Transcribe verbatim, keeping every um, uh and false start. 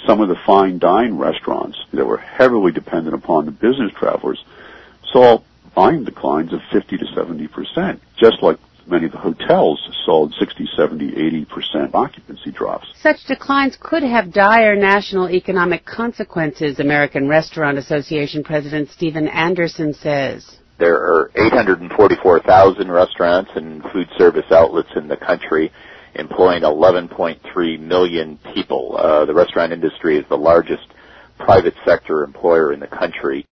some of the fine dine restaurants that were heavily dependent upon the business travelers saw volume declines of fifty to seventy percent, just like many of the hotels saw sixty, seventy, eighty percent occupancy drops. Such declines could have dire national economic consequences, American Restaurant Association President Stephen Anderson says. There are eight hundred forty-four thousand restaurants and food service outlets in the country, employing eleven point three million people. Uh, the restaurant industry is the largest private sector employer in the country.